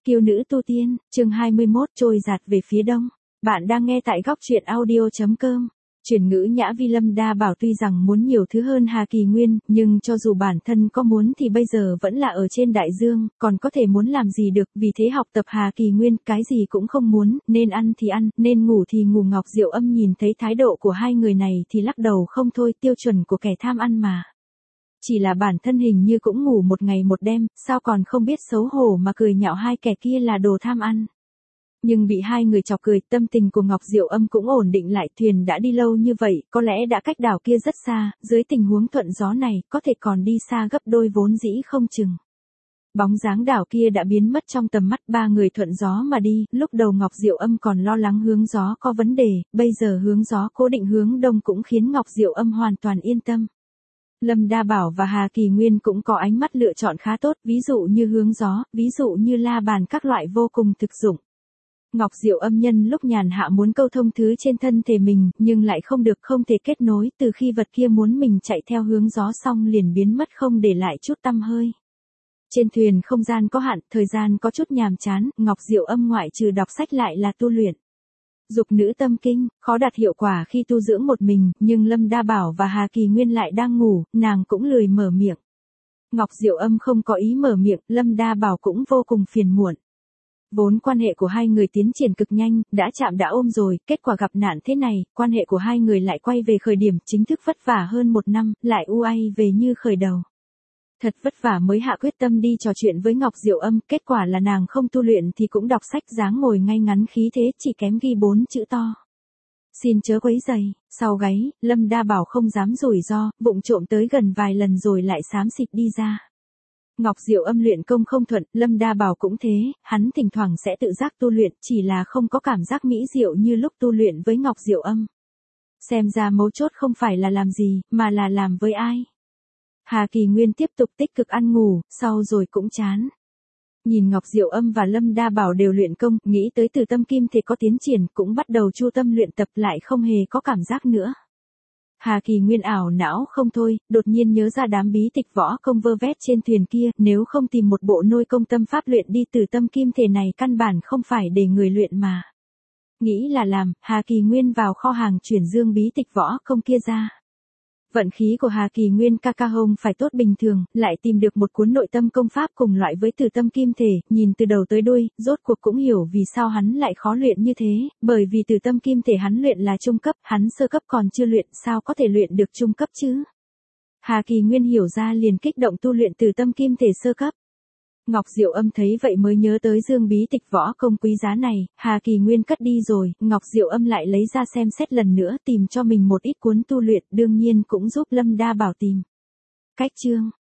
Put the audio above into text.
Kiêu nữ tu tiên, chương 21 trôi dạt về phía đông. Bạn đang nghe tại góc truyện audio.com. Chuyển ngữ Nhã Vi. Lâm Đa Bảo tuy rằng muốn nhiều thứ hơn Hà Kỳ Nguyên, nhưng cho dù bản thân có muốn thì bây giờ vẫn là ở trên đại dương, còn có thể muốn làm gì được, vì thế học tập Hà Kỳ Nguyên, cái gì cũng không muốn, nên ăn thì ăn, nên ngủ thì ngủ. Ngọc Diệu Âm nhìn thấy thái độ của hai người này thì lắc đầu không thôi, tiêu chuẩn của kẻ tham ăn mà. Chỉ là bản thân hình như cũng ngủ một ngày một đêm, sao còn không biết xấu hổ mà cười nhạo hai kẻ kia là đồ tham ăn. Nhưng bị hai người chọc cười, tâm tình của Ngọc Diệu Âm cũng ổn định lại. Thuyền đã đi lâu như vậy, có lẽ đã cách đảo kia rất xa, dưới tình huống thuận gió này, có thể còn đi xa gấp đôi vốn dĩ không chừng. Bóng dáng đảo kia đã biến mất trong tầm mắt, ba người thuận gió mà đi. Lúc đầu Ngọc Diệu Âm còn lo lắng hướng gió có vấn đề, bây giờ hướng gió cố định hướng đông cũng khiến Ngọc Diệu Âm hoàn toàn yên tâm. Lâm Đa Bảo và Hà Kỳ Nguyên cũng có ánh mắt lựa chọn khá tốt, ví dụ như hướng gió, ví dụ như la bàn, các loại vô cùng thực dụng. Ngọc Diệu Âm nhân lúc nhàn hạ muốn câu thông thứ trên thân thể mình, nhưng lại không được, không thể kết nối, từ khi vật kia muốn mình chạy theo hướng gió xong liền biến mất không để lại chút tăm hơi. Trên thuyền không gian có hạn, thời gian có chút nhàm chán, Ngọc Diệu Âm ngoại trừ đọc sách lại là tu luyện. Dục nữ tâm kinh, khó đạt hiệu quả khi tu dưỡng một mình, nhưng Lâm Đa Bảo và Hà Kỳ Nguyên lại đang ngủ, nàng cũng lười mở miệng. Ngọc Diệu Âm không có ý mở miệng, Lâm Đa Bảo cũng vô cùng phiền muộn. Vốn quan hệ của hai người tiến triển cực nhanh, đã chạm đã ôm rồi, kết quả gặp nạn thế này, quan hệ của hai người lại quay về khởi điểm, chính thức vất vả hơn một năm, lại uay về như khởi đầu. Thật vất vả mới hạ quyết tâm đi trò chuyện với Ngọc Diệu Âm, kết quả là nàng không tu luyện thì cũng đọc sách, dáng ngồi ngay ngắn khí thế, chỉ kém ghi 4 chữ to. Xin chớ quấy rầy. Sau gáy, Lâm Đa Bảo không dám rủi ro, vụng trộm tới gần vài lần rồi lại xám xịt đi ra. Ngọc Diệu Âm luyện công không thuận, Lâm Đa Bảo cũng thế, hắn thỉnh thoảng sẽ tự giác tu luyện, chỉ là không có cảm giác mỹ diệu như lúc tu luyện với Ngọc Diệu Âm. Xem ra mấu chốt không phải là làm gì, mà là làm với ai. Hà Kỳ Nguyên tiếp tục tích cực ăn ngủ, sau rồi cũng chán. Nhìn Ngọc Diệu Âm và Lâm Đa Bảo đều luyện công, nghĩ tới Từ Tâm Kim Thể có tiến triển, cũng bắt đầu chu tâm luyện tập, lại không hề có cảm giác nữa. Hà Kỳ Nguyên ảo não không thôi, đột nhiên nhớ ra đám bí tịch võ công vơ vét trên thuyền kia, nếu không tìm một bộ nôi công tâm pháp luyện đi Từ Tâm Kim Thể này căn bản không phải để người luyện mà. Nghĩ là làm, Hà Kỳ Nguyên vào kho hàng chuyển dương bí tịch võ công kia ra. Vận khí của Hà Kỳ Nguyên ca hông phải tốt bình thường, lại tìm được một cuốn nội tâm công pháp cùng loại với Từ Tâm Kim Thể, nhìn từ đầu tới đuôi, rốt cuộc cũng hiểu vì sao hắn lại khó luyện như thế, bởi vì Từ Tâm Kim Thể hắn luyện là trung cấp, hắn sơ cấp còn chưa luyện, sao có thể luyện được trung cấp chứ? Hà Kỳ Nguyên hiểu ra liền kích động tu luyện Từ Tâm Kim Thể sơ cấp. Ngọc Diệu Âm thấy vậy mới nhớ tới dương bí tịch võ công quý giá này, Hà Kỳ Nguyên cất đi rồi, Ngọc Diệu Âm lại lấy ra xem xét lần nữa, tìm cho mình một ít cuốn tu luyện, đương nhiên cũng giúp Lâm Đa Bảo tìm. Cách chương,